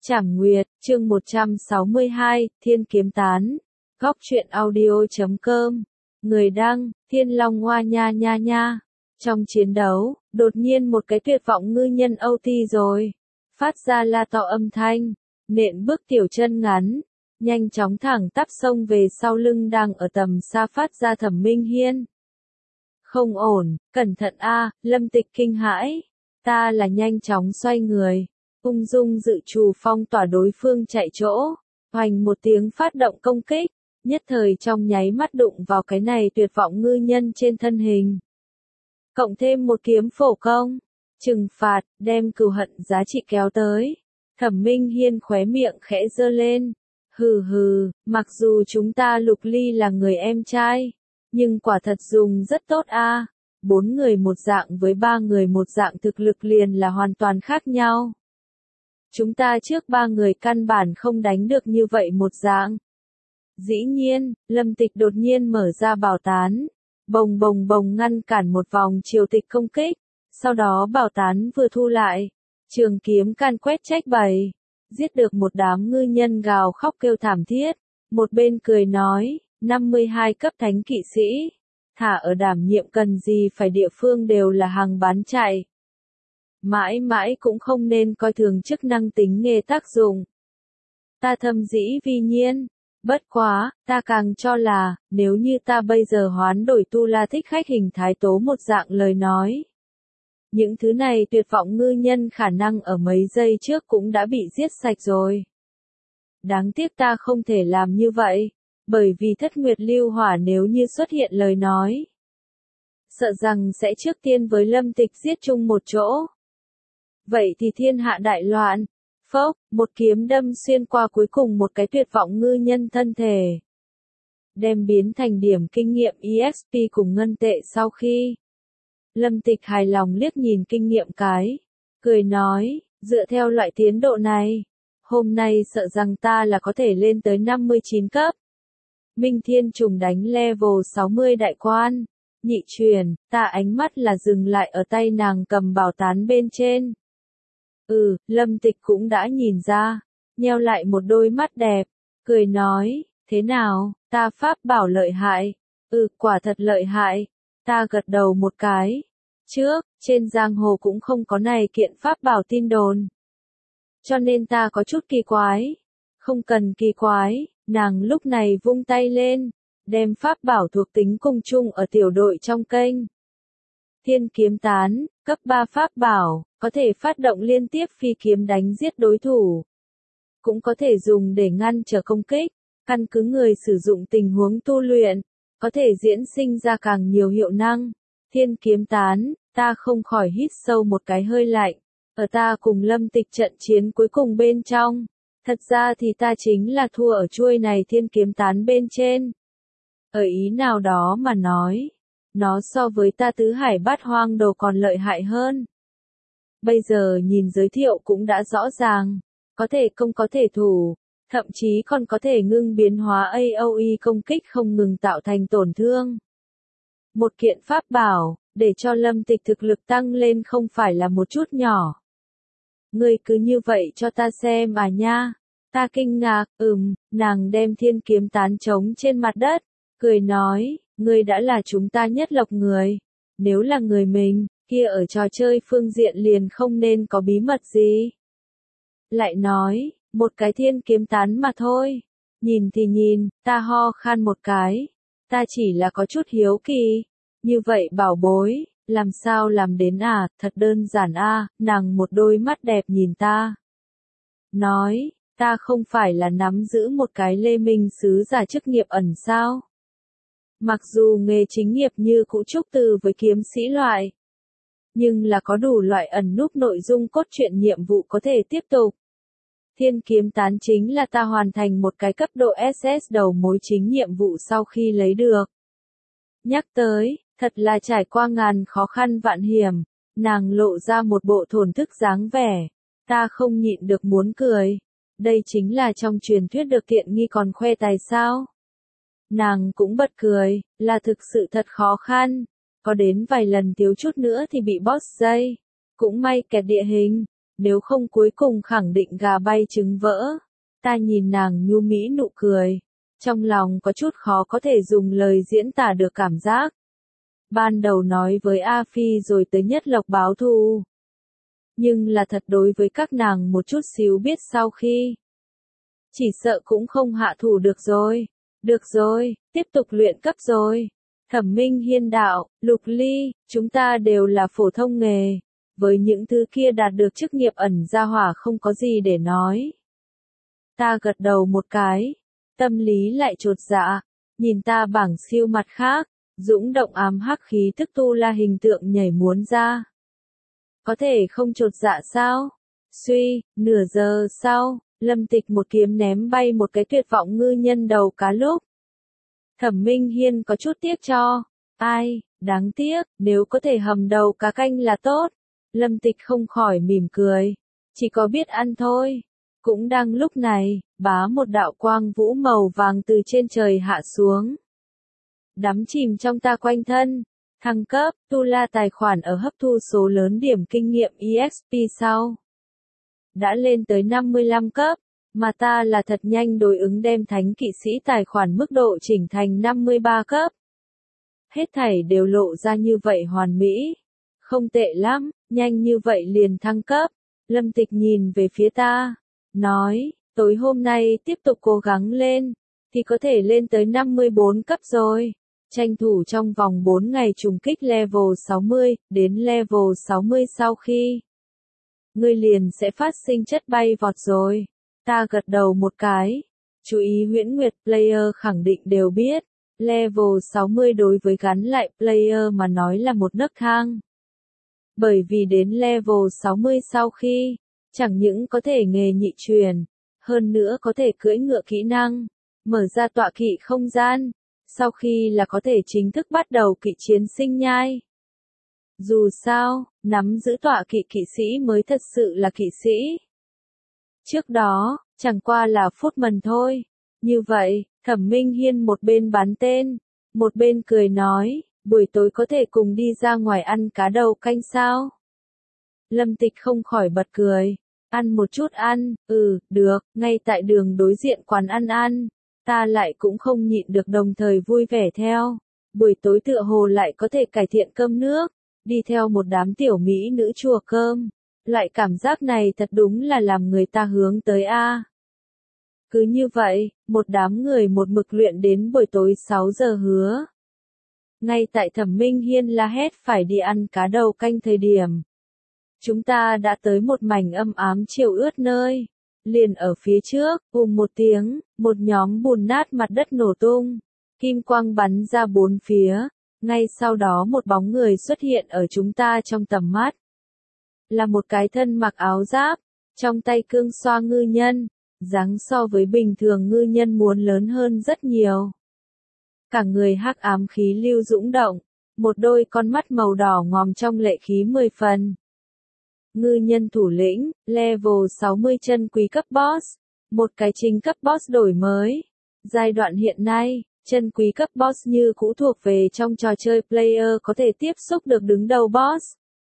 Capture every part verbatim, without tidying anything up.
Trảm Nguyệt, chương một trăm sáu mươi hai, Thiên Kiếm Tán. Góc truyện audio chấm com. Người đăng, Thiên Long Hoa nha nha nha. Trong chiến đấu, đột nhiên một cái tuyệt vọng ngư nhân âu ti rồi. Phát ra la to âm thanh, nện bước tiểu chân ngắn, nhanh chóng thẳng tắp sông về sau lưng đang ở tầm xa phát ra Thẩm Minh Hiên. Không ổn, cẩn thận a, Lâm Tịch kinh hãi. Ta là nhanh chóng xoay người, ung dung dự trù phong tỏa đối phương chạy chỗ, hoành một tiếng phát động công kích, nhất thời trong nháy mắt đụng vào cái này tuyệt vọng ngư nhân trên thân hình. Cộng thêm một kiếm phổ công, trừng phạt, đem cừu hận giá trị kéo tới. Thẩm Minh Hiên khóe miệng khẽ giơ lên. Hừ hừ, mặc dù chúng ta Lục Ly là người em trai, nhưng quả thật dùng rất tốt a. Bốn người một dạng với ba người một dạng thực lực liền là hoàn toàn khác nhau. Chúng ta trước ba người căn bản không đánh được như vậy một dạng. Dĩ nhiên, Lâm Tịch đột nhiên mở ra bảo tán, bồng bồng bồng ngăn cản một vòng triều tịch công kích, sau đó bảo tán vừa thu lại, trường kiếm can quét trách bày, giết được một đám ngư nhân gào khóc kêu thảm thiết, một bên cười nói, năm mươi hai cấp thánh kỵ sĩ, thả ở đảm nhiệm cần gì phải địa phương đều là hàng bán chạy. Mãi mãi cũng không nên coi thường chức năng tính nghề tác dụng. Ta thâm dĩ vi nhiên, bất quá, ta càng cho là, nếu như ta bây giờ hoán đổi tu la thích khách hình thái tố một dạng lời nói. Những thứ này tuyệt vọng ngư nhân khả năng ở mấy giây trước cũng đã bị giết sạch rồi. Đáng tiếc ta không thể làm như vậy, bởi vì thất nguyệt lưu hỏa nếu như xuất hiện lời nói. Sợ rằng sẽ trước tiên với Lâm Tịch giết chung một chỗ. Vậy thì thiên hạ đại loạn. Phốc, một kiếm đâm xuyên qua cuối cùng một cái tuyệt vọng ngư nhân thân thể. Đem biến thành điểm kinh nghiệm e ích pê cùng ngân tệ sau khi. Lâm Tịch hài lòng liếc nhìn kinh nghiệm cái. Cười nói, dựa theo loại tiến độ này. Hôm nay sợ rằng ta là có thể lên tới năm mươi chín cấp. Minh Thiên trùng đánh level sáu mươi đại quan. Nhị truyền, ta ánh mắt là dừng lại ở tay nàng cầm bảo tán bên trên. Ừ, Lâm Tịch cũng đã nhìn ra, nheo lại một đôi mắt đẹp, cười nói, thế nào, ta pháp bảo lợi hại, ừ, quả thật lợi hại, ta gật đầu một cái, trước, trên giang hồ cũng không có này kiện pháp bảo tin đồn, cho nên ta có chút kỳ quái, không cần kỳ quái, nàng lúc này vung tay lên, đem pháp bảo thuộc tính cùng chung ở tiểu đội trong kênh. Thiên kiếm tán, cấp ba pháp bảo, có thể phát động liên tiếp phi kiếm đánh giết đối thủ. Cũng có thể dùng để ngăn trở công kích, căn cứ người sử dụng tình huống tu luyện, có thể diễn sinh ra càng nhiều hiệu năng. Thiên kiếm tán, ta không khỏi hít sâu một cái hơi lạnh, ở ta cùng Lâm Tịch trận chiến cuối cùng bên trong. Thật ra thì ta chính là thua ở chuôi này thiên kiếm tán bên trên. Ở ý nào đó mà nói, nó so với ta tứ hải bát hoang đồ còn lợi hại hơn. Bây giờ nhìn giới thiệu cũng đã rõ ràng, có thể công có thể thủ, thậm chí còn có thể ngưng biến hóa a o e công kích không ngừng tạo thành tổn thương. Một kiện pháp bảo, để cho Lâm Tịch thực lực tăng lên không phải là một chút nhỏ. Ngươi cứ như vậy cho ta xem à nha. Ta kinh ngạc, ừm, nàng đem thiên kiếm tán trống trên mặt đất, cười nói, ngươi đã là chúng ta nhất lộc người. Nếu là người mình, kia ở trò chơi phương diện liền không nên có bí mật gì. Lại nói, một cái thiên kiếm tán mà thôi. Nhìn thì nhìn, ta ho khan một cái. Ta chỉ là có chút hiếu kỳ. Như vậy bảo bối, làm sao làm đến à, thật đơn giản a. À, nàng một đôi mắt đẹp nhìn ta. Nói, ta không phải là nắm giữ một cái Lê Minh sứ giả chức nghiệp ẩn sao. Mặc dù nghề chính nghiệp như cũ trúc từ với kiếm sĩ loại, nhưng là có đủ loại ẩn núp nội dung cốt truyện nhiệm vụ có thể tiếp tục. Thiên kiếm tán chính là ta hoàn thành một cái cấp độ ét ét đầu mối chính nhiệm vụ sau khi lấy được. Nhắc tới, thật là trải qua ngàn khó khăn vạn hiểm, nàng lộ ra một bộ thổn thức dáng vẻ, ta không nhịn được muốn cười. Đây chính là trong truyền thuyết được tiện nghi còn khoe tài sao. Nàng cũng bật cười, là thực sự thật khó khăn, có đến vài lần thiếu chút nữa thì bị boss dây, cũng may kẹt địa hình, nếu không cuối cùng khẳng định gà bay trứng vỡ. Ta nhìn nàng nhu mỹ nụ cười, trong lòng có chút khó có thể dùng lời diễn tả được cảm giác. Ban đầu nói với A Phi rồi tới Nhất Lộc báo thù. Nhưng là thật đối với các nàng một chút xíu biết sau khi. Chỉ sợ cũng không hạ thủ được rồi. Được rồi, tiếp tục luyện cấp rồi. Thẩm Minh Hiên đạo, Lục Ly, chúng ta đều là phổ thông nghề. Với những thứ kia đạt được chức nghiệp ẩn gia hỏa không có gì để nói. Ta gật đầu một cái. Tâm lý lại chột dạ. Nhìn ta bảng siêu mặt khác. Dũng động ám hắc khí thức tu la hình tượng nhảy muốn ra. Có thể không chột dạ sao? Suy, nửa giờ sau, Lâm Tịch một kiếm ném bay một cái tuyệt vọng ngư nhân đầu cá lúc. Thẩm Minh Hiên có chút tiếc cho. Ai, đáng tiếc, nếu có thể hầm đầu cá canh là tốt. Lâm Tịch không khỏi mỉm cười. Chỉ có biết ăn thôi. Cũng đang lúc này, bá một đạo quang vũ màu vàng từ trên trời hạ xuống. Đắm chìm trong ta quanh thân. Thăng cấp, tu la tài khoản ở hấp thu số lớn điểm kinh nghiệm e ích pê sau. Đã lên tới năm mươi lăm cấp, mà ta là thật nhanh đối ứng đem thánh kỵ sĩ tài khoản mức độ chỉnh thành năm mươi ba cấp. Hết thảy đều lộ ra như vậy hoàn mỹ. Không tệ lắm, nhanh như vậy liền thăng cấp. Lâm Tịch nhìn về phía ta, nói, tối hôm nay tiếp tục cố gắng lên, thì có thể lên tới năm mươi bốn cấp rồi. Tranh thủ trong vòng bốn ngày trùng kích level sáu mươi, đến level sáu mươi sau khi. Ngươi liền sẽ phát sinh chất bay vọt rồi. Ta gật đầu một cái. Chú ý Huyễn Nguyệt player khẳng định đều biết. Level sáu mươi đối với gắn lại player mà nói là một nấc thang. Bởi vì đến level sáu mươi sau khi, chẳng những có thể nghề nhị truyền, hơn nữa có thể cưỡi ngựa kỹ năng, mở ra tọa kỵ không gian. Sau khi là có thể chính thức bắt đầu kỵ chiến sinh nhai. Dù sao, nắm giữ tọa kỵ kỵ sĩ mới thật sự là kỵ sĩ. Trước đó, chẳng qua là phút mần thôi. Như vậy, Thẩm Minh Hiên một bên bán tên, một bên cười nói, buổi tối có thể cùng đi ra ngoài ăn cá đầu canh sao? Lâm Tịch không khỏi bật cười. Ăn một chút ăn, ừ, được, ngay tại đường đối diện quán ăn ăn. Ta lại cũng không nhịn được đồng thời vui vẻ theo. Buổi tối tựa hồ lại có thể cải thiện cơm nước, đi theo một đám tiểu mỹ nữ chùa cơm. Loại cảm giác này thật đúng là làm người ta hướng tới a. Cứ như vậy, một đám người một mực luyện đến buổi tối sáu giờ hứa. Ngay tại Thẩm Minh Hiên la hét phải đi ăn cá đầu canh thời điểm. Chúng ta đã tới một mảnh âm ám chiều ướt nơi. Liền ở phía trước, ùm một tiếng, một nhóm bùn nát mặt đất nổ tung. Kim quang bắn ra bốn phía. Ngay sau đó một bóng người xuất hiện ở chúng ta trong tầm mắt. Là một cái thân mặc áo giáp, trong tay cương xoa ngư nhân. Dáng so với bình thường ngư nhân muốn lớn hơn rất nhiều. Cả người hắc ám khí lưu dũng động. Một đôi con mắt màu đỏ ngòm trong lệ khí mười phần. Ngư nhân thủ lĩnh, level sáu mươi chân quý cấp boss. Một cái chính cấp boss đổi mới. Giai đoạn hiện nay, chân quý cấp boss như cũ thuộc về trong trò chơi player có thể tiếp xúc được đứng đầu boss.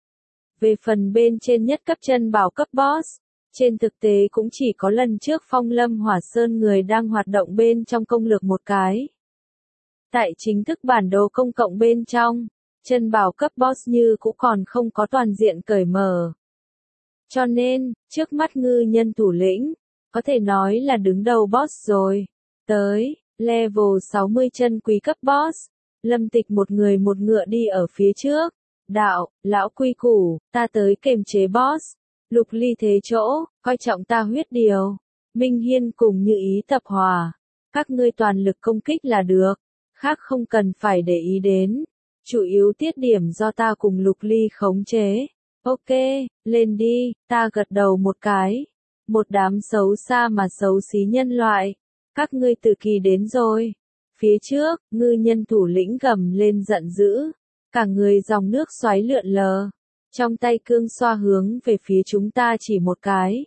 Về phần bên trên nhất cấp chân bảo cấp boss, trên thực tế cũng chỉ có lần trước Phong Lâm Hỏa Sơn người đang hoạt động bên trong công lược một cái. Tại chính thức bản đồ công cộng bên trong, chân bảo cấp boss như cũ còn không có toàn diện cởi mở. Cho nên, trước mắt ngư nhân thủ lĩnh, có thể nói là đứng đầu boss rồi. Tới, level sáu mươi chân quý cấp boss, Lâm Tịch một người một ngựa đi ở phía trước. Đạo, lão quy củ, ta tới kềm chế boss. Lục Ly thế chỗ, coi trọng ta huyết điều. Minh Hiên cùng Như Ý tập hòa. Các ngươi toàn lực công kích là được. Khác không cần phải để ý đến. Chủ yếu tiết điểm do ta cùng Lục Ly khống chế. Ok, lên đi, ta gật đầu một cái. Một đám xấu xa mà xấu xí nhân loại. Các ngươi tự kỳ đến rồi. Phía trước, ngư nhân thủ lĩnh gầm lên giận dữ. Cả người dòng nước xoáy lượn lờ. Trong tay cương xoa hướng về phía chúng ta chỉ một cái.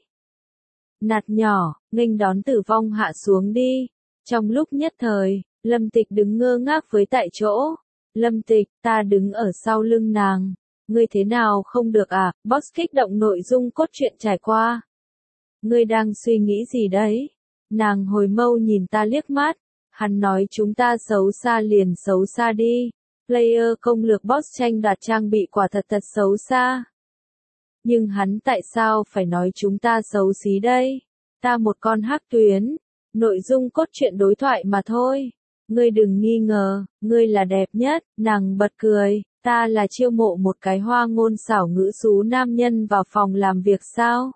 Nạt nhỏ, nghênh đón tử vong hạ xuống đi. Trong lúc nhất thời, Lâm Tịch đứng ngơ ngác với tại chỗ. Lâm Tịch, ta đứng ở sau lưng nàng. Ngươi thế nào không được à? Boss kích động nội dung cốt truyện trải qua. Ngươi đang suy nghĩ gì đấy? Nàng hồi mâu nhìn ta liếc mắt. Hắn nói chúng ta xấu xa liền xấu xa đi. Player công lược boss tranh đoạt trang bị quả thật thật xấu xa. Nhưng hắn tại sao phải nói chúng ta xấu xí đây? Ta một con hắc tuyến. Nội dung cốt truyện đối thoại mà thôi. Ngươi đừng nghi ngờ, ngươi là đẹp nhất. Nàng bật cười. Ta là chiêu mộ một cái hoa ngôn xảo ngữ xú nam nhân vào phòng làm việc sao?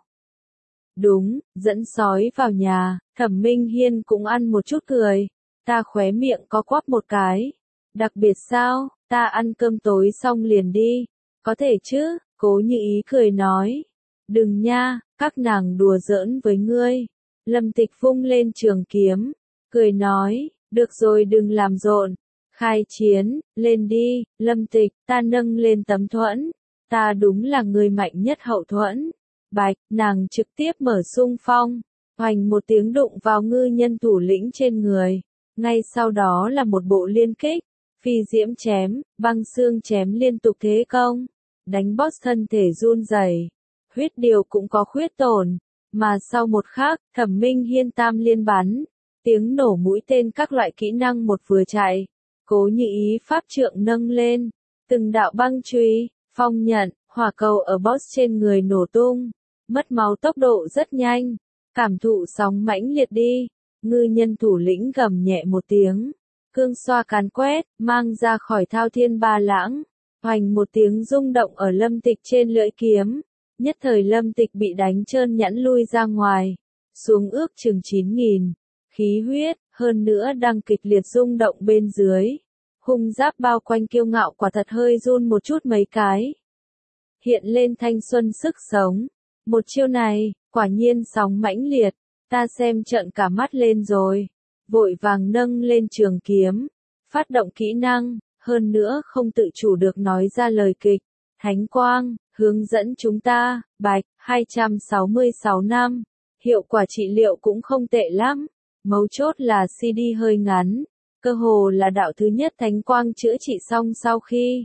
Đúng, dẫn sói vào nhà. Thẩm Minh Hiên cũng ăn một chút cười. Ta khóe miệng có quắp một cái. Đặc biệt sao? Ta ăn cơm tối xong liền đi. Có thể chứ? Cố Như Ý cười nói. Đừng nha, các nàng đùa giỡn với ngươi. Lâm Tịch vung lên trường kiếm. Cười nói, được rồi đừng làm rộn. Khai chiến, lên đi, Lâm Tịch, ta nâng lên tấm thuẫn. Ta đúng là người mạnh nhất hậu thuẫn. Bạch, nàng trực tiếp mở xung phong. Hoành một tiếng đụng vào ngư nhân thủ lĩnh trên người. Ngay sau đó là một bộ liên kích. Phi diễm chém, băng xương chém liên tục thế công. Đánh boss thân thể run rẩy. Huyết điều cũng có khuyết tổn. Mà sau một khắc, Thẩm Minh Hiên tam liên bắn. Tiếng nổ mũi tên các loại kỹ năng một vừa chạy. Cố Như Ý pháp trượng nâng lên. Từng đạo băng chùy, phong nhận, hỏa cầu ở boss trên người nổ tung. Mất máu tốc độ rất nhanh. Cảm thụ sóng mãnh liệt đi. Ngư nhân thủ lĩnh gầm nhẹ một tiếng. Cương xoa càn quét, mang ra khỏi thao thiên ba lãng. Hoành một tiếng rung động ở Lâm Tịch trên lưỡi kiếm. Nhất thời Lâm Tịch bị đánh trơn nhẵn lui ra ngoài. Xuống ước chừng chín nghìn. Khí huyết, hơn nữa đang kịch liệt rung động bên dưới. Hung giáp bao quanh kiêu ngạo quả thật hơi run một chút mấy cái. Hiện lên thanh xuân sức sống. Một chiêu này, quả nhiên sóng mãnh liệt. Ta xem trợn cả mắt lên rồi. Vội vàng nâng lên trường kiếm. Phát động kỹ năng, hơn nữa không tự chủ được nói ra lời kịch. Thánh quang, hướng dẫn chúng ta, Bạch, hai trăm sáu mươi sáu năm. Hiệu quả trị liệu cũng không tệ lắm. Mấu chốt là xê đê hơi ngắn. Cơ hồ là đạo thứ nhất thánh quang chữa trị xong sau khi.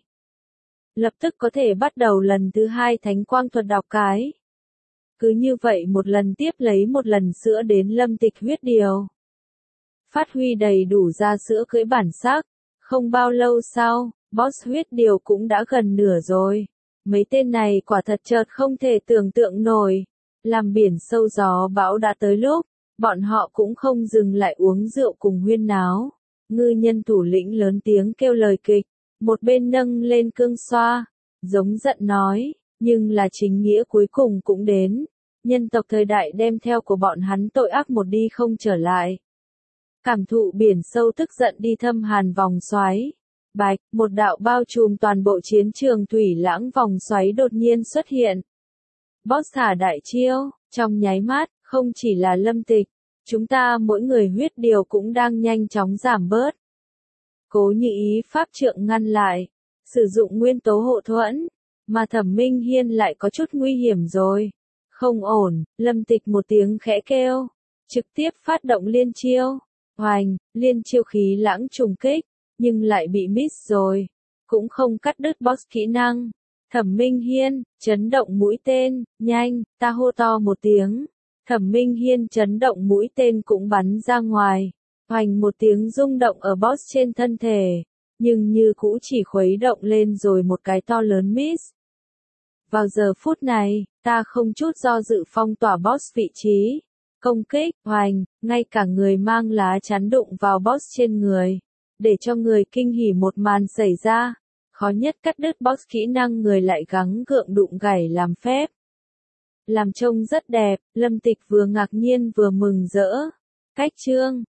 Lập tức có thể bắt đầu lần thứ hai thánh quang thuật đọc cái. Cứ như vậy một lần tiếp lấy một lần sữa đến Lâm Tịch huyết điều. Phát huy đầy đủ ra sữa cưỡi bản sắc. Không bao lâu sau, boss huyết điều cũng đã gần nửa rồi. Mấy tên này quả thật chợt không thể tưởng tượng nổi. Làm biển sâu gió bão đã tới lúc, bọn họ cũng không dừng lại uống rượu cùng huyên náo. Ngư nhân thủ lĩnh lớn tiếng kêu lời kịch, một bên nâng lên cương xoa, giống giận nói, nhưng là chính nghĩa cuối cùng cũng đến. Nhân tộc thời đại đem theo của bọn hắn tội ác một đi không trở lại. Cảm thụ biển sâu tức giận đi thâm hàn vòng xoáy. Bạch, một đạo bao trùm toàn bộ chiến trường thủy lãng vòng xoáy đột nhiên xuất hiện. Boss thả đại chiêu, trong nháy mắt, không chỉ là Lâm Tịch, chúng ta mỗi người huyết điều cũng đang nhanh chóng giảm bớt. Cố Như Ý pháp trượng ngăn lại, sử dụng nguyên tố hộ thuẫn, mà Thẩm Minh Hiên lại có chút nguy hiểm rồi. Không ổn, Lâm Tịch một tiếng khẽ kêu, trực tiếp phát động liên chiêu. Hoành, liên chiêu khí lãng trùng kích, nhưng lại bị miss rồi. Cũng không cắt đứt boss kỹ năng. Thẩm Minh Hiên, chấn động mũi tên, nhanh, ta hô to một tiếng. Thẩm Minh Hiên chấn động mũi tên cũng bắn ra ngoài. Hoành một tiếng rung động ở boss trên thân thể. Nhưng như cũ chỉ khuấy động lên rồi một cái to lớn miss. Vào giờ phút này, ta không chút do dự phong tỏa boss vị trí. Công kích, hoành, ngay cả người mang lá chắn đụng vào boss trên người. Để cho người kinh hỉ một màn xảy ra. Khó nhất cắt đứt boss kỹ năng người lại gắng gượng đụng gảy làm phép. Làm trông rất đẹp, Lâm Tịch vừa ngạc nhiên vừa mừng rỡ. Cách chương,